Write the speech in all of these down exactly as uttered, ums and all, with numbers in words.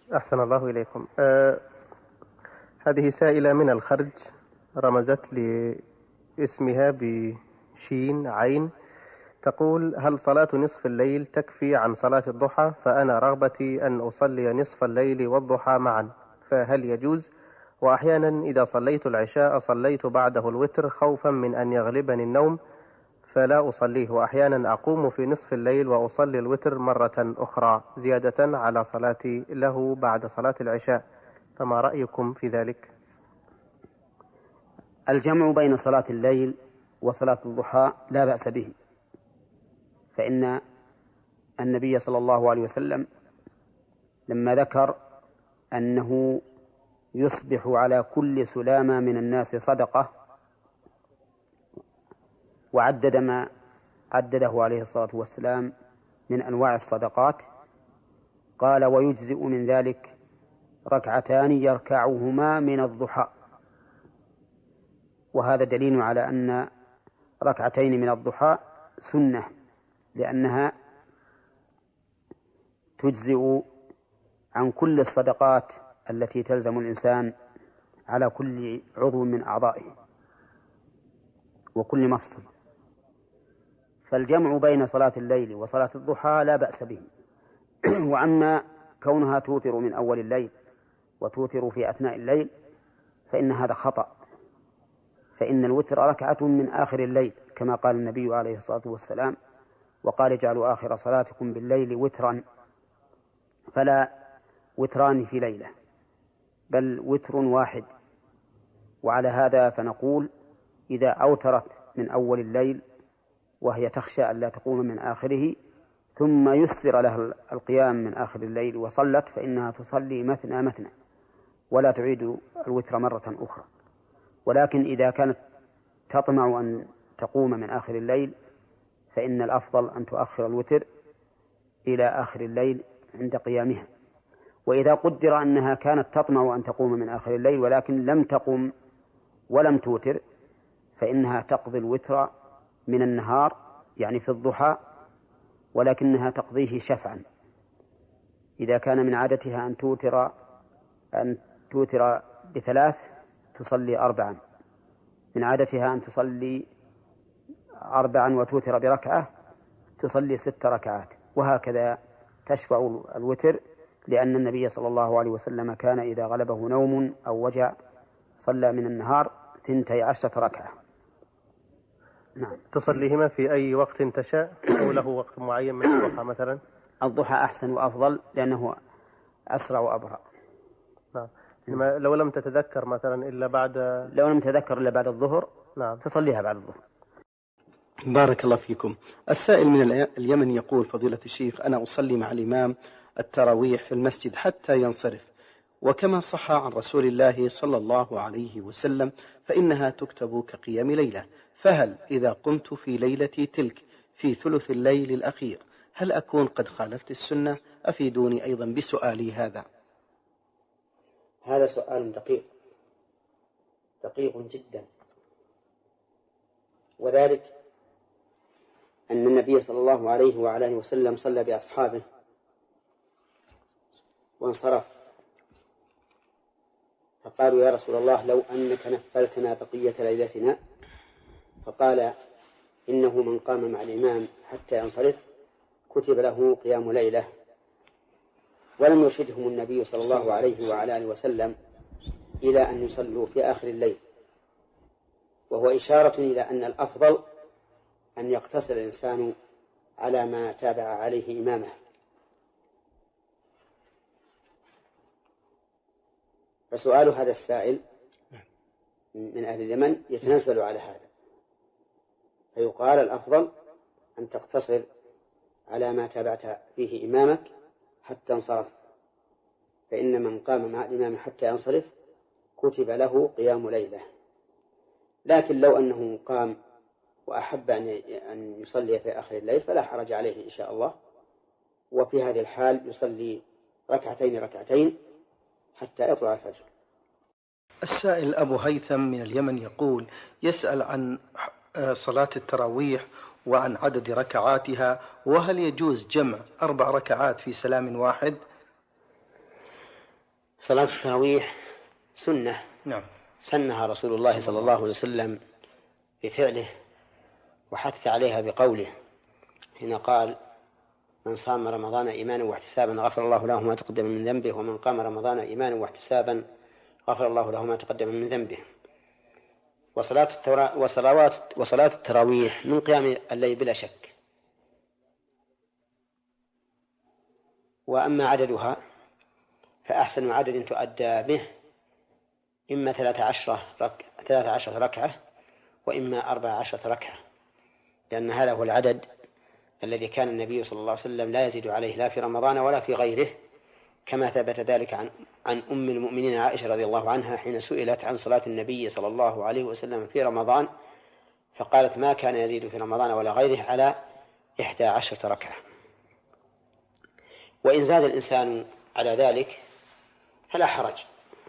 أحسن الله إليكم. أه هذه سائلة من الخرج، رمزت لاسمها بشين عين، تقول: هل صلاة نصف الليل تكفي عن صلاة الضحى؟ فأنا رغبتي أن أصلي نصف الليل والضحى معا، فهل يجوز؟ وأحيانا إذا صليت العشاء صليت بعده الوتر خوفا من أن يغلبني النوم فلا أصليه، وأحيانا أقوم في نصف الليل وأصلي الوتر مرة أخرى زيادة على صلاتي له بعد صلاة العشاء، فما رأيكم في ذلك؟ الجمع بين صلاة الليل وصلاة الضحى لا بأس به، فإن النبي صلى الله عليه وسلم لما ذكر أنه يصبح على كل سلامة من الناس صدقة وعدد ما عدده عليه الصلاة والسلام من أنواع الصدقات، قال: ويجزئ من ذلك ركعتان يركعهما من الضحى. وهذا دليل على أن ركعتين من الضحى سنة، لأنها تجزئ عن كل الصدقات التي تلزم الإنسان على كل عضو من أعضائه وكل مفصل. فالجمع بين صلاة الليل وصلاة الضحى لا بأس به. وأما كونها توتر من أول الليل وتوتر في أثناء الليل فإن هذا خطأ، فإن الوتر ركعة من آخر الليل كما قال النبي عليه الصلاة والسلام: وقال: اجعلوا آخر صلاتكم بالليل وترا، فلا وتران في ليلة بل وتر واحد. وعلى هذا فنقول: إذا أوترت من أول الليل وهي تخشى أن لا تقوم من آخره ثم يسر لها القيام من آخر الليل وصلت، فإنها تصلي مثنى مثنى ولا تعيد الوتر مرة أخرى. ولكن إذا كانت تطمع أن تقوم من آخر الليل فإن الأفضل أن تؤخر الوتر إلى آخر الليل عند قيامها. وإذا قدر أنها كانت تطمع أن تقوم من آخر الليل ولكن لم تقم ولم توتر فإنها تقضي الوتر من النهار يعني في الضحى، ولكنها تقضيه شفعا. إذا كان من عادتها أن توتر أن توتر بثلاث تصلي أربعا، من عادتها أن تصلي أربعا وتوتر بركعة تصلي ست ركعات، وهكذا تشفع الوتر، لأن النبي صلى الله عليه وسلم كان إذا غلبه نوم أو وجع صلى من النهار ثنتي عشرة ركعة. نعم. تصليهما في أي وقت تشاء أو له وقت معين من الضحى مثلا؟ الضحى أحسن وأفضل لأنه أسرع وأبرأ. نعم. لو لم تتذكر مثلا إلا بعد لو لم تتذكر إلا بعد الظهر نعم تصليها بعد الظهر. بارك الله فيكم. السائل من اليمن يقول: فضيلة الشيخ، أنا أصلي مع الإمام التراويح في المسجد حتى ينصرف، وكما صح عن رسول الله صلى الله عليه وسلم فإنها تكتب كقيام ليلة، فهل إذا قمت في ليلتي تلك في ثلث الليل الأخير هل أكون قد خالفت السنة؟ أفيدوني أيضا بسؤالي هذا. هذا سؤال دقيق دقيق جدا، وذلك أن النبي صلى الله عليه وعلى آله وسلم صلى بأصحابه وانصرف، فقالوا: يا رسول الله لو أنك نفلتنا بقية ليلتنا، فقال: إنه من قام مع الإمام حتى ينصرف كتب له قيام ليلة. ولم يرشدهم النبي صلى الله عليه وعلى آله وسلم إلى أن يصلوا في آخر الليل، وهو إشارة إلى أن الأفضل أن يقتصر الإنسان على ما تابع عليه إمامه. فسؤال هذا السائل من أهل اليمن يتنزل على هذا، فيقال: الأفضل أن تقتصر على ما تابعت فيه إمامك حتى انصرف، فإن من قام مع الإمام حتى ينصرف كتب له قيام ليلة. لكن لو أنه قام وأحب أن يصلي في آخر الليل فلا حرج عليه إن شاء الله، وفي هذه الحال يصلي ركعتين ركعتين حتى يطلع الفجر. السائل أبو هيثم من اليمن يقول: يسأل عن صلاة التراويح وعن عدد ركعاتها، وهل يجوز جمع أربع ركعات في سلام واحد؟ صلاة التراويح سنة نعم. سنها رسول الله صلى الله عليه وسلم بفعله وحث عليها بقوله حين قال: من صام رمضان إيمانا واحتسابا غفر الله له ما تقدم من ذنبه، ومن قام رمضان إيمانا واحتسابا غفر الله له ما تقدم من ذنبه. وصلاة الترا... وصلوات وصلاة التراويح من قيام الليل بلا شك. وأما عددها فأحسن عدد تؤدى به إما ثلاث عشرة رك... ثلاث عشرة ركعة وإما أربع عشرة ركعة، لأن هذا هو العدد الذي كان النبي صلى الله عليه وسلم لا يزيد عليه لا في رمضان ولا في غيره، كما ثبت ذلك عن, عن أم المؤمنين عائشة رضي الله عنها حين سئلت عن صلاة النبي صلى الله عليه وسلم في رمضان فقالت: ما كان يزيد في رمضان ولا غيره على إحدى عشرة ركعة. وإن زاد الإنسان على ذلك فلا حرج،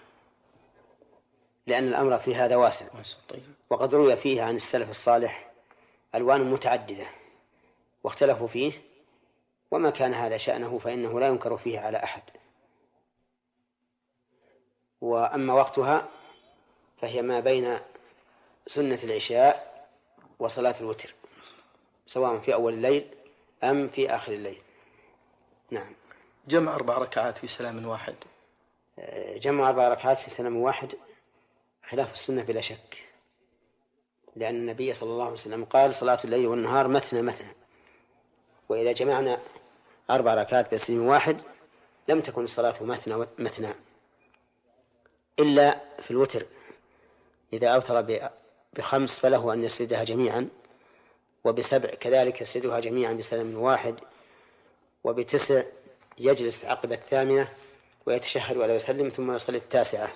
لأن الأمر في هذا واسع، وقد روي فيه عن السلف الصالح ألوان متعددة واختلفوا فيه، وما كان هذا شأنه فإنه لا ينكر فيه على أحد. وأما وقتها فهي ما بين سنة العشاء وصلاة الوتر، سواء في أول الليل أم في آخر الليل. نعم. جمع أربع ركعات في سلام واحد. جمع أربع ركعات في سلام واحد خلاف السنة بلا شك، لأن النبي صلى الله عليه وسلم قال: صلاة الليل والنهار مثنى مثنى. وإذا جمعنا أربع ركعات بسلام واحد لم تكن الصلاة مثنى مثنى، إلا في الوتر إذا أوتر بخمس فله أن يسردها جميعا، وبسبع كذلك يسردها جميعا بسلام واحد، وبتسع يجلس عقب الثامنة ويتشهد ولا يسلم ثم يصلي التاسعة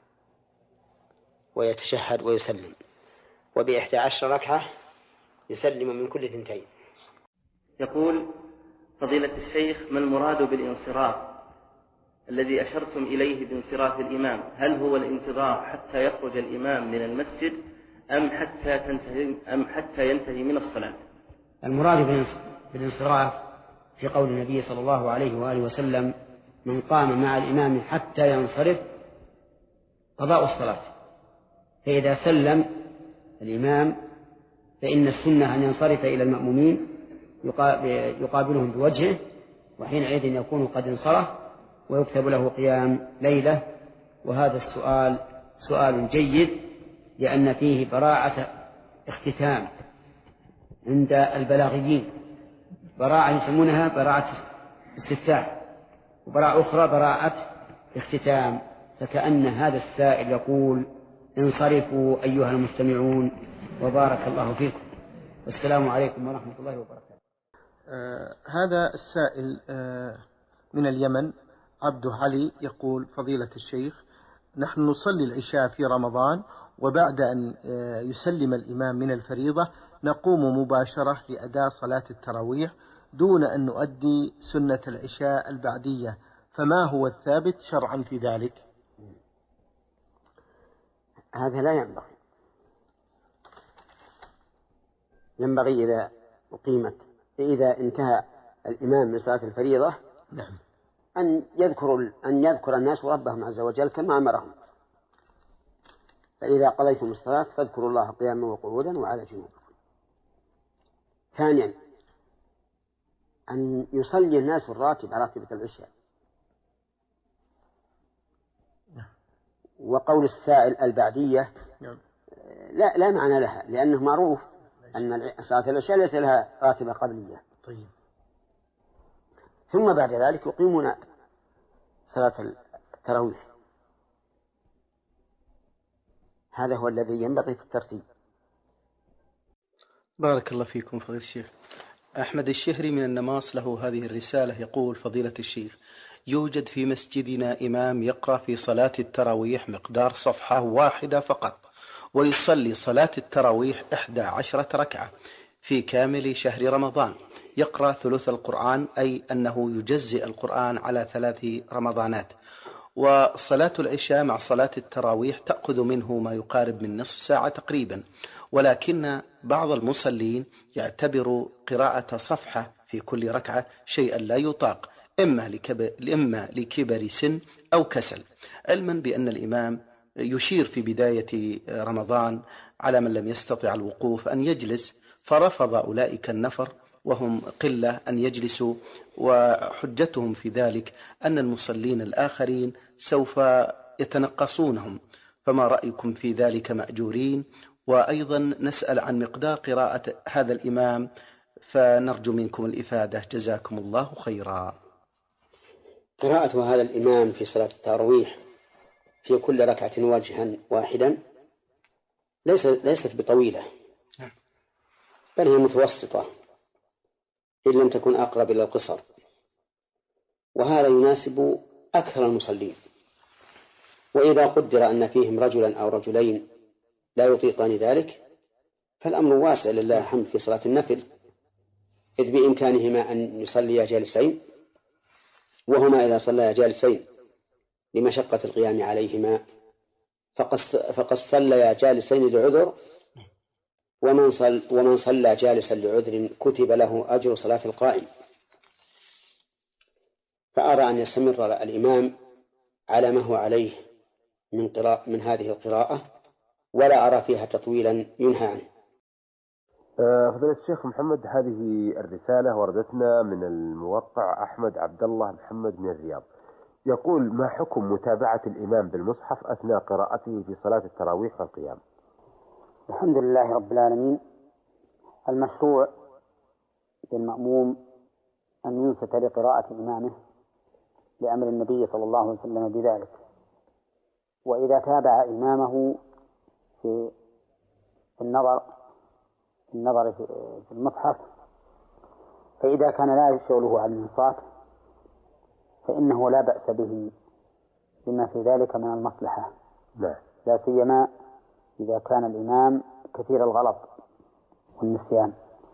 ويتشهد ويسلم، وبإحدى عشر ركعة يسلم من كل ثنتين. يقول فضيلة الشيخ: ما المراد بالانصراف الذي أشرتم إليه بانصراف الإمام؟ هل هو الانتظار حتى يخرج الإمام من المسجد أم حتى تنتهي أم حتى ينتهي من الصلاة؟ المراد بالانصراف في قول النبي صلى الله عليه وآله وسلم: من قام مع الإمام حتى ينصرف قضاء الصلاة. فإذا سلم الإمام فإن السنة أن ينصرف إلى المأمومين يقابلهم بوجهه، وحينئذ يكون قد انصرف ويكتب له قيام ليلة. وهذا السؤال سؤال جيد، لأن فيه براعة اختتام عند البلاغيين، براعة يسمونها براعة استفتاح، وبراعة أخرى براعة اختتام. فكأن هذا السائل يقول: انصرفوا أيها المستمعون وبارك الله فيكم، والسلام عليكم ورحمة الله وبركاته. آه هذا السائل آه من اليمن عبد علي يقول: فضيلة الشيخ، نحن نصلي العشاء في رمضان، وبعد أن آه يسلم الإمام من الفريضة نقوم مباشرة لأداء صلاة التراويح دون أن نؤدي سنة العشاء البعدية، فما هو الثابت شرعا في ذلك؟ هذا لا ينبغي. ينبغي إذا أقيمت إذا انتهى الإمام من صلاة الفريضة نعم. أن يذكر أن يذكر الناس ربهم عز وجل كما أمرهم. فإذا قضيتم الصلاة فاذكروا الله قياما وقعودا وعلى جنوبكم. ثانيا أن يصلي الناس الراتب راتبة العشاء. وقول السائل البعدية لا لا معنى لها، لأنه معروف أن صلاة العشاء ليس لها راتبة قبلية. طيب. ثم بعد ذلك يقيمون صلاة التراويح. هذا هو الذي ينبغي في الترتيب. بارك الله فيكم فضيلة الشيخ. أحمد الشهري من النماص له هذه الرسالة يقول: فضيلة الشيخ، يوجد في مسجدنا إمام يقرأ في صلاة التراويح مقدار صفحة واحدة فقط، ويصلي صلاة التراويح إحدى عشرة ركعة في كامل شهر رمضان، يقرأ ثلث القرآن، أي أنه يجزئ القرآن على ثلاث رمضانات. وصلاة العشاء مع صلاة التراويح تأخذ منه ما يقارب من نصف ساعة تقريبا، ولكن بعض المصلين يعتبر قراءة صفحة في كل ركعة شيئا لا يطاق، إما لكبر, إما لكبر سن أو كسل، علما بأن الإمام يشير في بداية رمضان على من لم يستطع الوقوف أن يجلس، فرفض أولئك النفر وهم قلة أن يجلسوا، وحجتهم في ذلك أن المصلين الآخرين سوف يتنقصونهم، فما رأيكم في ذلك مأجورين؟ وأيضا نسأل عن مقدار قراءة هذا الإمام، فنرجو منكم الإفادة، جزاكم الله خيرا. قراءة هذا الإمام في صلاة التراويح في كل ركعة وجها واحدا ليست بطويلة، بل هي متوسطة إن لم تكن أقرب إلى القصر، وهذا يناسب أكثر المصلين. وإذا قدر أن فيهم رجلا أو رجلين لا يطيقان ذلك فالأمر واسع لله الحمد في صلاة النفل، إذ بإمكانهما أن يصليا جالسين، وهما إذا صليا جالسين لمشقة القيام عليهما فقد صليا جالسين لعذر، ومن صل ومن صلى جالسا لعذر كتب له أجر صلاة القائم. فأرى أن يستمر الإمام على ما هو عليه من قراءة من هذه القراءة، ولا أرى فيها تطويلا ينهى عنه. فضيلة الشيخ محمد، هذه الرسالة وردتنا من الموقع أحمد عبد الله محمد من الرياض، يقول: ما حكم متابعة الإمام بالمصحف أثناء قراءته في صلاة التراويح والقيام؟ الحمد لله رب العالمين. المشروع للمأموم أن ينصت لقراءة إمامه لأمر النبي صلى الله عليه وسلم بذلك، وإذا تابع إمامه في النظر في النظر في المصحف، فإذا كان لا يشغله عن الانصات فإنه لا بأس به بما في ذلك من المصلحة، لا سيما إذا كان الإمام كثير الغلط والنسيان.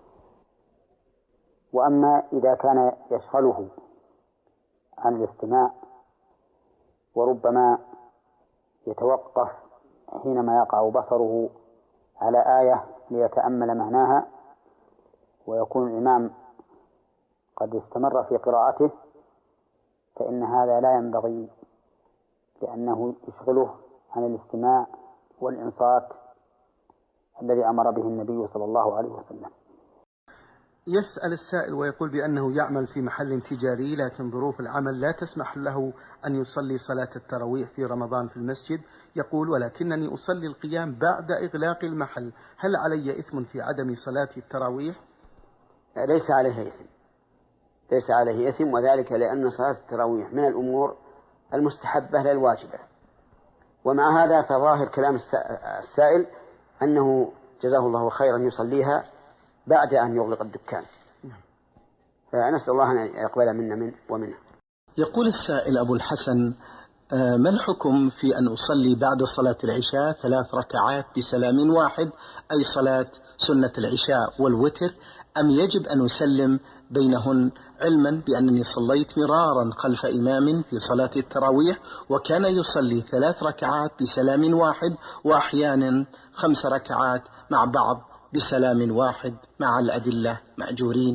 وأما إذا كان يشغله عن الاستماع وربما يتوقف حينما يقع بصره على آية ليتأمل معناها، ويكون الإمام قد استمر في قراءته، فإن هذا لا ينبغي، لأنه يشغله عن الاستماع والإنصات الذي أمر به النبي صلى الله عليه وسلم. يسأل السائل ويقول بأنه يعمل في محل تجاري، لكن ظروف العمل لا تسمح له أن يصلي صلاة التراويح في رمضان في المسجد. يقول: ولكنني أصلي القيام بعد إغلاق المحل، هل علي إثم في عدم صلاة التراويح؟ ليس عليه إثم، ليس عليه إثم، وذلك لأن صلاة التراويح من الأمور المستحبة لا الواجبة. ومع هذا فظاهر كلام السائل أنه جزاه الله خيرا يصليها بعد أن يغلق الدكان، فنسأل الله أن يقبل منا من ومنه. يقول السائل أبو الحسن: ما الحكم في أن أصلي بعد صلاة العشاء ثلاث ركعات بسلام واحد، أي صلاة سنة العشاء والوتر، أم يجب أن أسلم بينهن، علما بأنني صليت مرارا خلف إمام في صلاة التراويح وكان يصلي ثلاث ركعات بسلام واحد، وأحيانا خمس ركعات مع بعض بسلام واحد مع الأدلة مأجورين؟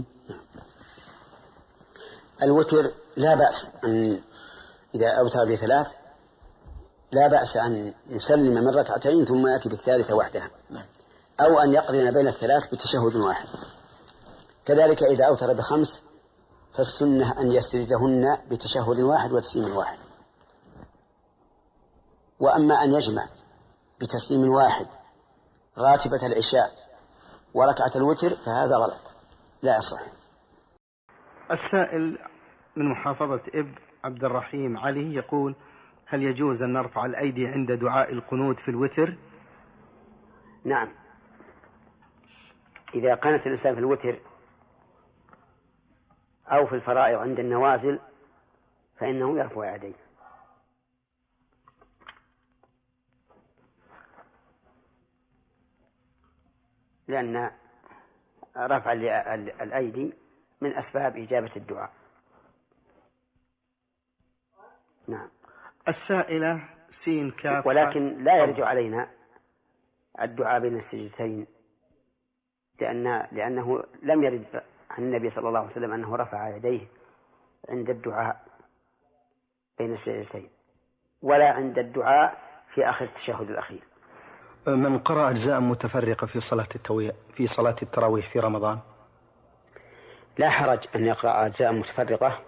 الوتر لا بأس أن إذا أوتر بثلاث لا بأس أن يسلم من ركعتين ثم يأتي بالثالثة وحدها، أو أن يقرن بين الثلاث بتشهد واحد. كذلك إذا أوتر بخمس فالسنة أن يسردهن بتشهد واحد وتسليم واحد. وأما أن يجمع بتسليم واحد راتبة العشاء وركعة الوتر فهذا غلط لا يصح. السائل من محافظة إب عبد الرحيم علي يقول: هل يجوز أن نرفع الأيدي عند دعاء القنوت في الوتر؟ نعم، إذا كانت الإنسان في الوتر أو في الفرائض عند النوازل فإنه يرفع يديه. لأن رفع الأيدي من أسباب إجابة الدعاء. نعم. السائلة سين كاف، ولكن لا يرجع علينا الدعاء بين السجدتين، لأن لأنه لم يرد عن النبي صلى الله عليه وسلم أنه رفع يديه عند الدعاء بين السجدتين ولا عند الدعاء في آخر التشهد الأخير. من قرأ أجزاء متفرقة في صلاة التوي... في صلاة التراويح في رمضان لا حرج أن يقرأ أجزاء متفرقة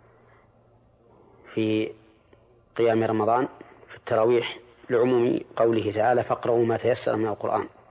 في قيام رمضان في التراويح لعموم قوله تعالى فاقرأوا ما تيسر من القرآن.